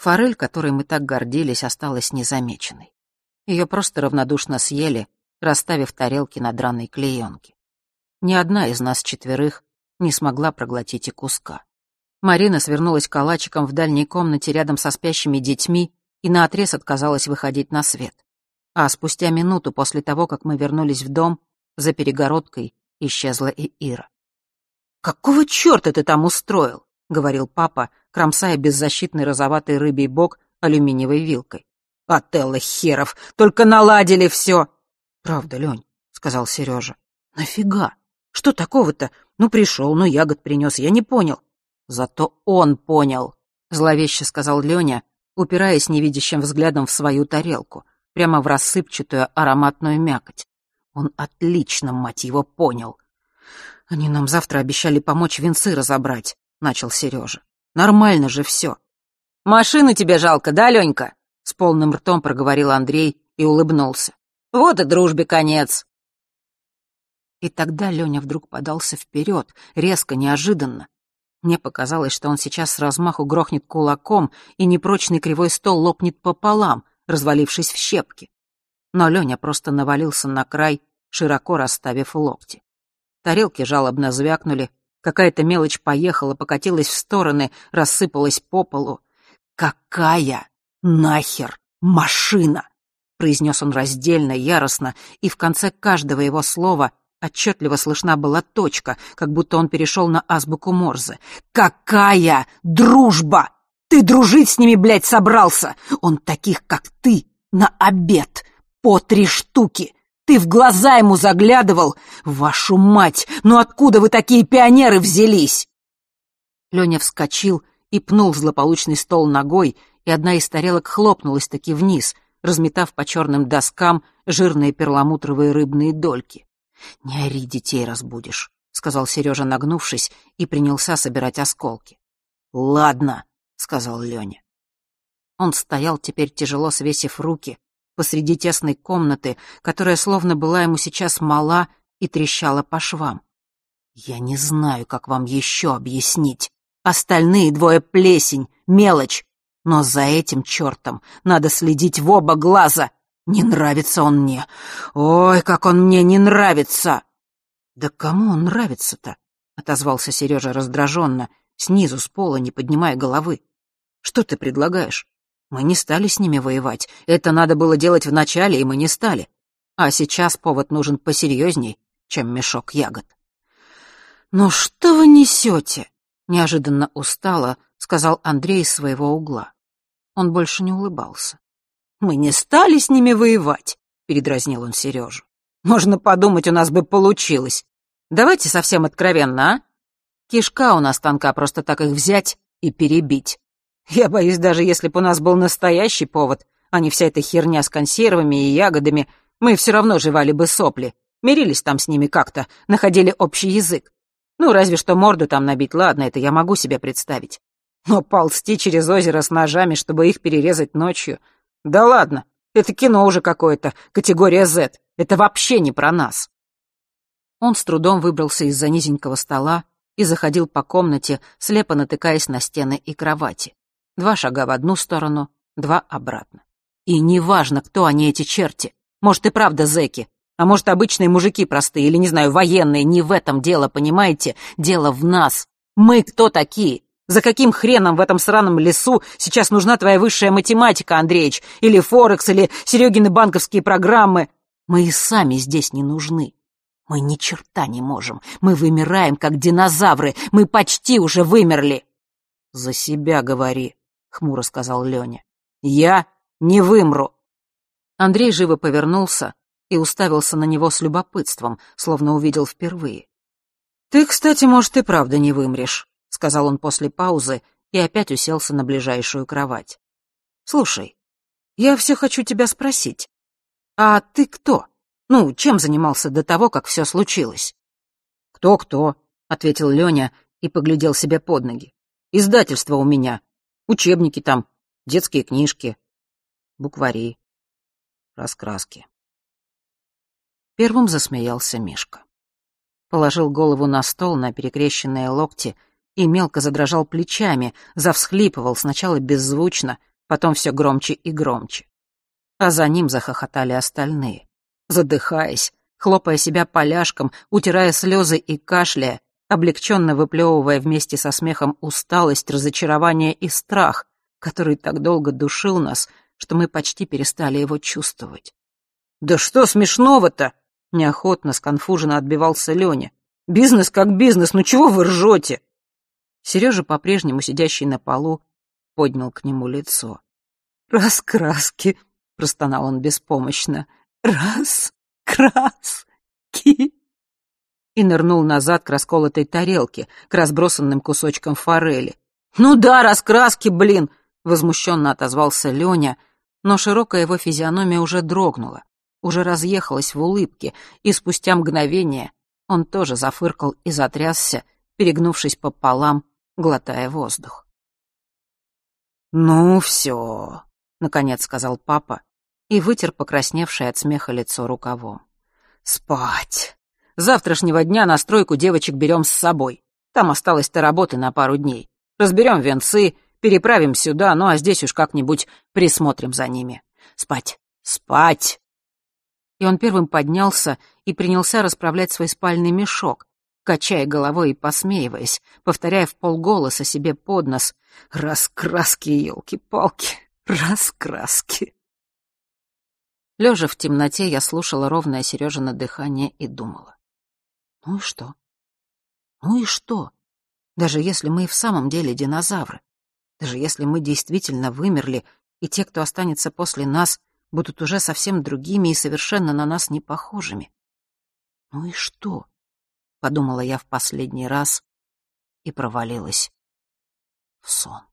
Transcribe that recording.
Форель, которой мы так гордились, осталась незамеченной. Ее просто равнодушно съели, расставив тарелки на драной клеенке. Ни одна из нас четверых не смогла проглотить и куска. Марина свернулась калачиком в дальней комнате рядом со спящими детьми и наотрез отказалась выходить на свет. А спустя минуту после того, как мы вернулись в дом, за перегородкой исчезла и Ира. «Какого чёрта ты там устроил?» — говорил папа, кромсая беззащитный розоватый рыбий бок алюминиевой вилкой. «Отелло херов! Только наладили всё!» «Правда, Лёнь», — сказал Серёжа. «Нафига? Что такого-то? Ну, пришёл, ну, ягод принёс, я не понял». «Зато он понял», — зловеще сказал Лёня, упираясь невидящим взглядом в свою тарелку, прямо в рассыпчатую ароматную мякоть. Он отлично, мать его, понял. «Они нам завтра обещали помочь венцы разобрать», — начал Серёжа. «Нормально же всё». «Машину тебе жалко, да, Лёнька?» — с полным ртом проговорил Андрей и улыбнулся. «Вот и дружбе конец». И тогда Лёня вдруг подался вперёд, резко, неожиданно. Мне показалось, что он сейчас с размаху грохнет кулаком, и непрочный кривой стол лопнет пополам, развалившись в щепки. Но Лёня просто навалился на край, широко расставив локти. Тарелки жалобно звякнули, какая-то мелочь поехала, покатилась в стороны, рассыпалась по полу. «Какая нахер машина?» — произнес он раздельно, яростно, и в конце каждого его слова отчетливо слышна была точка, как будто он перешел на азбуку Морзе. «Какая дружба! Ты дружить с ними, блядь, собрался! Он таких, как ты, на обед! По 3 штуки! Ты в глаза ему заглядывал? Вашу мать! Ну откуда вы такие пионеры взялись?» Лёня вскочил и пнул в злополучный стол ногой, и одна из тарелок хлопнулась-таки вниз, разметав по черным доскам жирные перламутровые рыбные дольки. «Не ори, детей разбудишь», — сказал Сережа, нагнувшись, и принялся собирать осколки. «Ладно», — сказал Лёня. Он стоял теперь, тяжело свесив руки, посреди тесной комнаты, которая словно была ему сейчас мала и трещала по швам. «Я не знаю, как вам еще объяснить. Остальные 2 плесень, мелочь. Но за этим чертом надо следить в оба глаза. Не нравится он мне. Ой, как он мне не нравится!» «Да кому он нравится-то?» — отозвался Сережа раздраженно, снизу, с пола, не поднимая головы. «Что ты предлагаешь? Мы не стали с ними воевать. Это надо было делать вначале, и мы не стали. А сейчас повод нужен посерьезней, чем мешок ягод». «Ну что вы несете?» — неожиданно устало сказал Андрей из своего угла. Он больше не улыбался. «Мы не стали с ними воевать», — передразнил он Сережу. «Можно подумать, у нас бы получилось. Давайте совсем откровенно, а? Кишка у нас тонка, просто так их взять и перебить. Я боюсь, даже если бы у нас был настоящий повод, а не вся эта херня с консервами и ягодами, мы все равно жевали бы сопли, мирились там с ними как-то, находили общий язык. Ну, разве что морду там набить, ладно, это я могу себе представить. Но ползти через озеро с ножами, чтобы их перерезать ночью... Да ладно, это кино уже какое-то, категория Z. Это вообще не про нас». Он с трудом выбрался из-за низенького стола и заходил по комнате, слепо натыкаясь на стены и кровати. 2 шага в одну сторону, 2 обратно. И неважно, кто они, эти черти. Может, и правда зэки, а может, обычные мужики простые или, не знаю, военные. Не в этом дело, понимаете? Дело в нас. Мы кто такие? За каким хреном в этом сраном лесу сейчас нужна твоя высшая математика, Андреич, или Форекс, или Серегины банковские программы? Мы и сами здесь не нужны. Мы ни черта не можем. Мы вымираем, как динозавры. Мы почти уже вымерли. «За себя говори», — хмуро сказал Лёня. «Я не вымру». Андрей живо повернулся и уставился на него с любопытством, словно увидел впервые. «Ты, кстати, может, и правда не вымрешь», — сказал он после паузы и опять уселся на ближайшую кровать. «Слушай, я все хочу тебя спросить. А ты кто? Ну, чем занимался до того, как все случилось?» «Кто-кто?» — ответил Лёня и поглядел себе под ноги. «Издательство у меня. Учебники там, детские книжки, буквари, раскраски». Первым засмеялся Мишка. Положил голову на стол, на перекрещенные локти, и мелко задрожал плечами, завсхлипывал сначала беззвучно, потом все громче и громче. А за ним захохотали остальные, задыхаясь, хлопая себя поляшком, утирая слезы и кашляя, облегченно выплевывая вместе со смехом усталость, разочарование и страх, который так долго душил нас, что мы почти перестали его чувствовать. «Да что смешного-то?» — неохотно, сконфуженно отбивался Леня. «Бизнес как бизнес, ну чего вы ржете?» Сережа, по-прежнему сидящий на полу, поднял к нему лицо. «Раскраски!» — простонал он беспомощно. «Раскраски!» И нырнул назад к расколотой тарелке, к разбросанным кусочкам форели. «Ну да, раскраски, блин!» — возмущенно отозвался Леня, но широкая его физиономия уже дрогнула, уже разъехалась в улыбке, и спустя мгновение он тоже зафыркал и затрясся, перегнувшись пополам, глотая воздух. «Ну все», — наконец сказал папа и вытер покрасневшее от смеха лицо рукавом. «Спать. Завтрашнего дня на стройку девочек берем с собой. Там осталось-то работы на пару дней. Разберем венцы, переправим сюда, ну а здесь уж как-нибудь присмотрим за ними. Спать, спать!» И он первым поднялся и принялся расправлять свой спальный мешок, качая головой и посмеиваясь, повторяя вполголоса себе под нос: «Раскраски, елки-палки, раскраски!» Лежа в темноте, я слушала ровное Сережино дыхание и думала: ну и что? Ну и что? Даже если мы и в самом деле динозавры, даже если мы действительно вымерли, и те, кто останется после нас, будут уже совсем другими и совершенно на нас не похожими. Ну и что? Подумала я в последний раз и провалилась в сон.